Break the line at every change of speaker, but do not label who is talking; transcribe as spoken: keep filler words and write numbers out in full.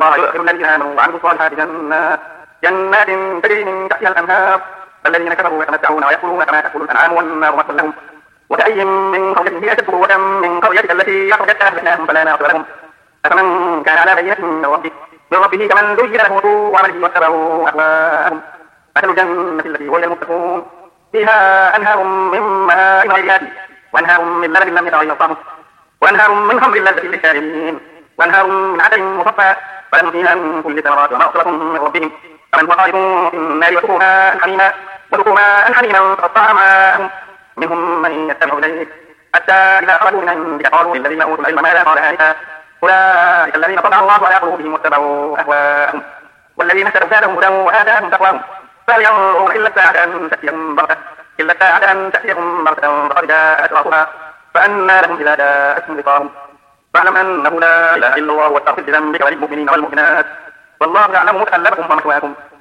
الله يؤخر الذين آمنوا وعملوا الصالحات جنات جنات تجري من تحتها الأنهار الذين كفروا يتمتعون ويأكلون كما تأكل الأنعام والنار مثوى لهم وكأي من قرية هي أشد قوة من قريتك التي أخرجتك أهلكناهم فلا ناصر لهم أفمن كان على بينة من ربه من ربه كمن زين له سوء عمله واتبعوا أهواءهم مثل الجنة التي وعد المتقون فيها أنهار من ماء غير آسن وأنهار من لبن لم يتغير طعمه وأنهار من خمر لذة للشاربين وأنهار من عسل مصفى ولهم فيها من كل ثمرات ومغفرة من ربهم فمن هو خالد في النار وسقوا ماء حميما وسقوا ماء حميما فقطع معهم منهم من يستمع إليك حتى إذا خرجوا من عندك قالوا للذين أوتوا العلم ماذا قال آنفا أولئك الذين طبع الله على قلوبهم واتبعوا أهواءهم والذين اهتدوا زادهم هدى وآتاهم تقواهم فهل ينظرون إلا الساعة أن تأتيهم بغتة إلا الساعة أن تأتيهم بغتة فقد جاء أشراطها فأنى لهم إذا جاءتهم ذكراهم فاعلم أنه لا إله إلا الله واستغفر لذنبك وللمؤمنين والمؤمنات والله يعلم متقلبكم ومثواكم